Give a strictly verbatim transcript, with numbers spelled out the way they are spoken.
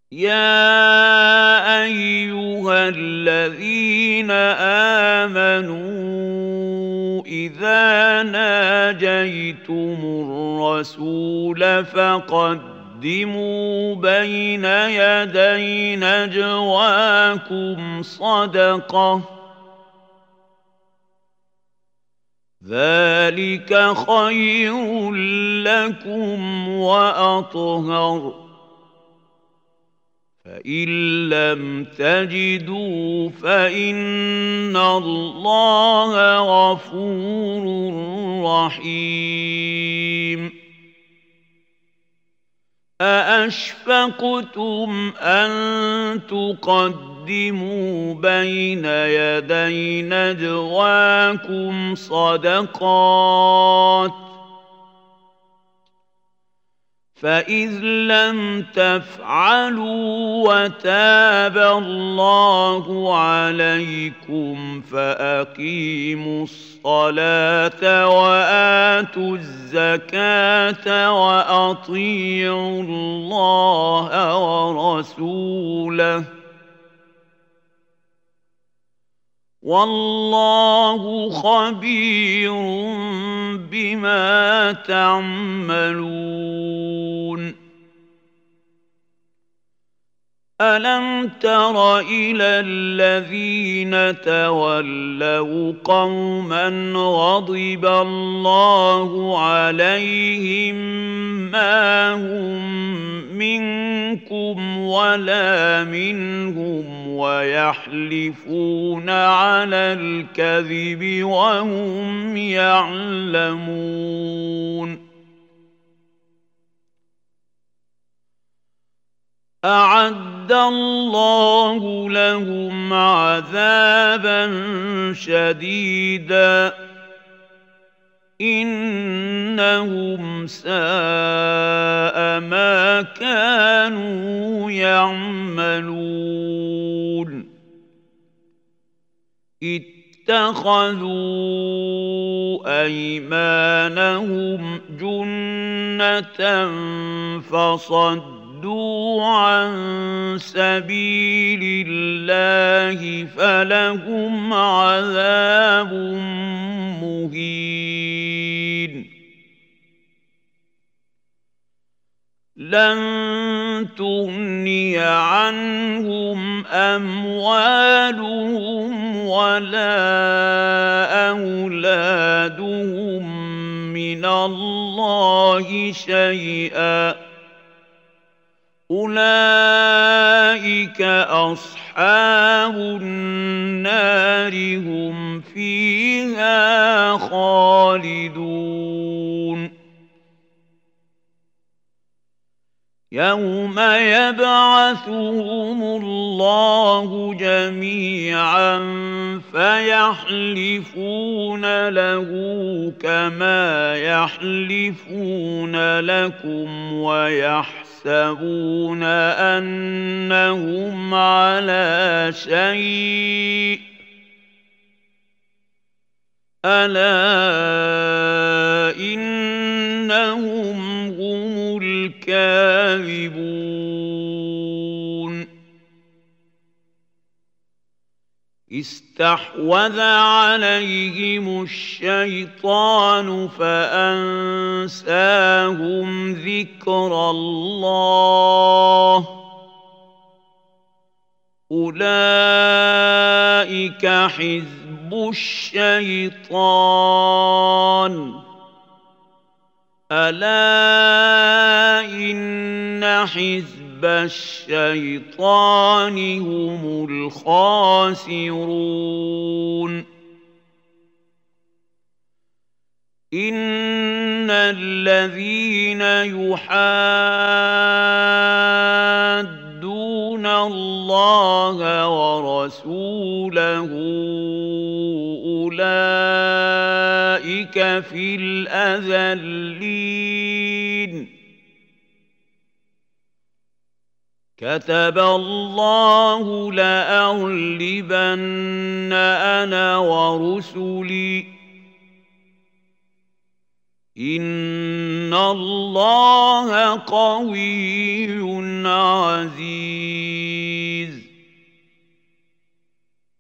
يا أيها الذين آمنوا إذا ناجيتم الرسول فقدموا بين يدي نجواكم صدقة ذلك خير لكم وأطهر فإن لم تجدوا فإن الله غفور رحيم أأشفقتم أن تقدموا بين يدي نجواكم صدقات فإذ لم تفعلوا وتاب الله عليكم فأقيموا الصلاة وآتوا الزكاة وأطيعوا الله ورسوله والله خبير بما تعملون ألم تر إلى الذين تولوا قوما غضب الله عليهم ما هم منكم ولا منهم ويحلفون على الكذب وهم يعلمون أعد الله لهم عذابا شديدا إنهم ساء ما كانوا يعملون اتخذوا أيمانهم جنة فصدوا عن سبيل الله فلهم عذاب مهين لن تغني عنهم أموالهم ولا أولادهم من الله شيئا أولئك أصحاب النار هم فيها خالدون يوم يبعثهم الله جميعا فيحلفون له كما يحلفون لكم ويحلفون يحسبون أنهم على شيء ألا إنهم هم الكاذبون استحوذ عليهم الشيطان فأنساهم ذكر الله أولئك حزب الشيطان ألا إن حزب الشيطان هم الخاسرون إن الذين يحادون الله ورسوله أولئك في الأذلين كتب الله لأغلبن، لأغلبن، لأغلبن، لأغلبن، لأغلبن، لأغلبن، لأغلبن، لأغلبن، لأغلبن، لأغلبن، لأغلبن، لأغلبن، لأغلبن، لأغلبن، لأغلبن، لأغلبن، لأغلبن، أنا ورسلي إن الله قوي عزيز.